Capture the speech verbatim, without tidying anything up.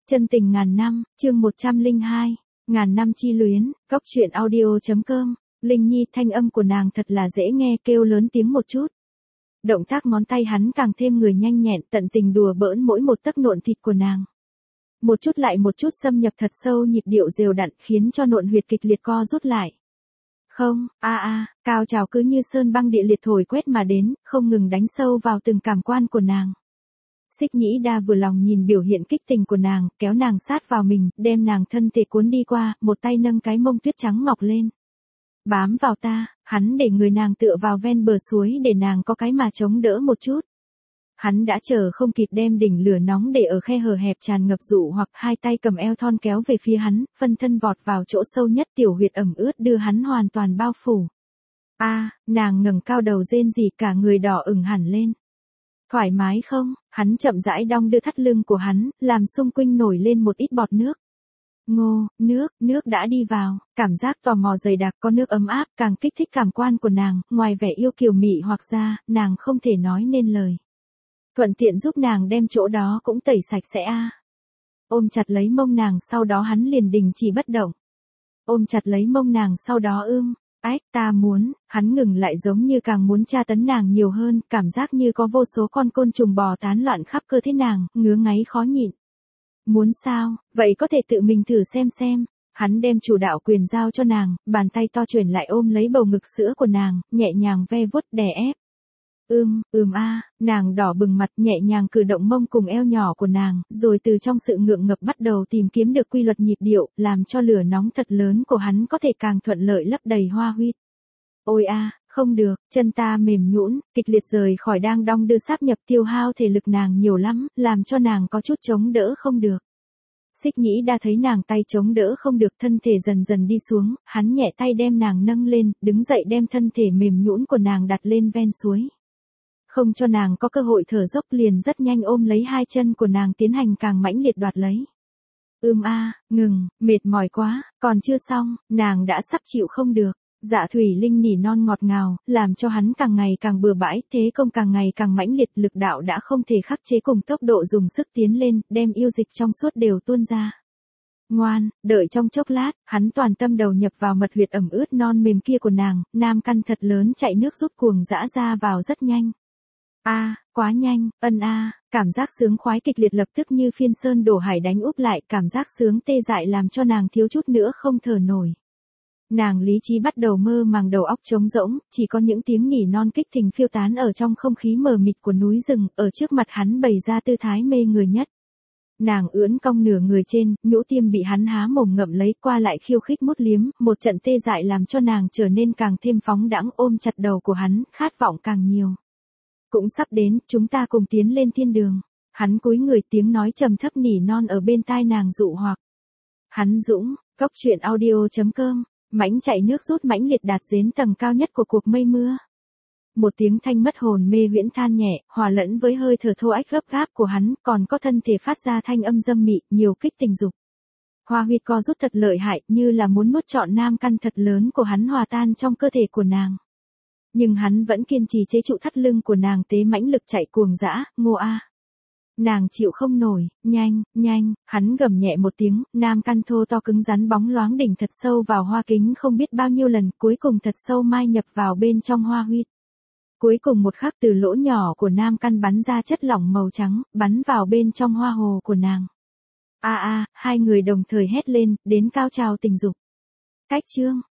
Chân tình ngàn năm, chương một trăm lẻ hai, ngàn năm chi luyến, góc truyện audio.com, Linh Nhi thanh âm của nàng thật là dễ nghe, kêu lớn tiếng một chút. Động tác ngón tay hắn càng thêm người nhanh nhẹn, tận tình đùa bỡn mỗi một tấc nộn thịt của nàng. Một chút lại một chút xâm nhập thật sâu, nhịp điệu đều đặn khiến cho nộn huyệt kịch liệt co rút lại. Không, a a, cao trào cứ như sơn băng địa liệt thổi quét mà đến, không ngừng đánh sâu vào từng cảm quan của nàng. Xích Nhĩ Đa vừa lòng nhìn biểu hiện kích tình của nàng, kéo nàng sát vào mình, đem nàng thân thể cuốn đi qua, một tay nâng cái mông tuyết trắng ngọc lên. Bám vào ta, hắn để người nàng tựa vào ven bờ suối để nàng có cái mà chống đỡ một chút. Hắn đã chờ không kịp đem đỉnh lửa nóng để ở khe hở hẹp tràn ngập dụ hoặc hai tay cầm eo thon kéo về phía hắn, phân thân vọt vào chỗ sâu nhất tiểu huyệt ẩm ướt đưa hắn hoàn toàn bao phủ. A, nàng ngẩng cao đầu rên rỉ, cả người đỏ ửng hẳn lên. Thoải mái không? Hắn chậm rãi đong đưa thắt lưng của hắn, làm xung quanh nổi lên một ít bọt nước. Ngô, nước, nước đã đi vào, cảm giác tò mò dày đặc, có nước ấm áp, càng kích thích cảm quan của nàng, ngoài vẻ yêu kiều mị hoặc ra, nàng không thể nói nên lời. Thuận tiện giúp nàng đem chỗ đó cũng tẩy sạch sẽ a. À. Ôm chặt lấy mông nàng, sau đó hắn liền đình chỉ bất động. Ôm chặt lấy mông nàng, sau đó ưm. Ách, ta muốn, hắn ngừng lại giống như càng muốn tra tấn nàng nhiều hơn, cảm giác như có vô số con côn trùng bò tán loạn khắp cơ thể nàng, ngứa ngáy khó nhịn. Muốn sao, vậy có thể tự mình thử xem xem. Hắn đem chủ đạo quyền giao cho nàng, bàn tay to chuyển lại ôm lấy bầu ngực sữa của nàng, nhẹ nhàng ve vuốt đè ép. Ưm, ưm a, nàng đỏ bừng mặt, nhẹ nhàng cử động mông cùng eo nhỏ của nàng, rồi từ trong sự ngượng ngập bắt đầu tìm kiếm được quy luật nhịp điệu, làm cho lửa nóng thật lớn của hắn có thể càng thuận lợi lấp đầy hoa huyết. Ôi a, không được, chân ta mềm nhũn, kịch liệt rời khỏi đang đong đưa sáp nhập, tiêu hao thể lực nàng nhiều lắm, làm cho nàng có chút chống đỡ không được. Xích Nhĩ Đa thấy nàng tay chống đỡ không được, thân thể dần dần đi xuống, hắn nhẹ tay đem nàng nâng lên, đứng dậy đem thân thể mềm nhũn của nàng đặt lên ven suối. Không cho nàng có cơ hội thở dốc, liền rất nhanh ôm lấy hai chân của nàng tiến hành càng mãnh liệt đoạt lấy. Ưm a, ngừng, mệt mỏi quá, còn chưa xong, nàng đã sắp chịu không được. Dạ Thủy Linh nỉ non ngọt ngào, làm cho hắn càng ngày càng bừa bãi, thế công càng ngày càng mãnh liệt, lực đạo đã không thể khắc chế cùng tốc độ dùng sức tiến lên, đem yêu dịch trong suốt đều tuôn ra. Ngoan, đợi trong chốc lát, hắn toàn tâm đầu nhập vào mật huyệt ẩm ướt non mềm kia của nàng, nam căn thật lớn chạy nước rút cuồng dã ra vào rất nhanh. A, à, quá nhanh, ân a, à, cảm giác sướng khoái kịch liệt lập tức như phiên sơn đổ hải đánh úp lại, cảm giác sướng tê dại làm cho nàng thiếu chút nữa không thở nổi. Nàng lý trí bắt đầu mơ màng, đầu óc trống rỗng, chỉ có những tiếng nỉ non kích thình phiêu tán ở trong không khí mờ mịt của núi rừng, ở trước mặt hắn bày ra tư thái mê người nhất. Nàng ưỡn cong nửa người trên, nhũ tiêm bị hắn há mồm ngậm lấy, qua lại khiêu khích mút liếm, một trận tê dại làm cho nàng trở nên càng thêm phóng đãng, ôm chặt đầu của hắn, khát vọng càng nhiều. Cũng sắp đến, chúng ta cùng tiến lên thiên đường. Hắn cúi người, tiếng nói trầm thấp nỉ non ở bên tai nàng dụ hoặc. Hắn Dũng, góc truyện audio.com, mãnh chạy nước rút mãnh liệt đạt đến tầng cao nhất của cuộc mây mưa. Một tiếng thanh mất hồn mê huyễn than nhẹ, hòa lẫn với hơi thở thô ách gấp gáp của hắn, còn có thân thể phát ra thanh âm dâm mị, nhiều kích tình dục. Hoa huyết co rút thật lợi hại, như là muốn nuốt trọn nam căn thật lớn của hắn hòa tan trong cơ thể của nàng. Nhưng hắn vẫn kiên trì chế trụ thắt lưng của nàng, tế mãnh lực chạy cuồng dã, Ngô a. Nàng chịu không nổi, nhanh, nhanh, hắn gầm nhẹ một tiếng, nam căn thô to cứng rắn bóng loáng đỉnh thật sâu vào hoa kính không biết bao nhiêu lần, cuối cùng thật sâu mai nhập vào bên trong hoa huyết. Cuối cùng một khắc từ lỗ nhỏ của nam căn bắn ra chất lỏng màu trắng, bắn vào bên trong hoa hồ của nàng. A a, hai người đồng thời hét lên, đến cao trào tình dục. Cách chương,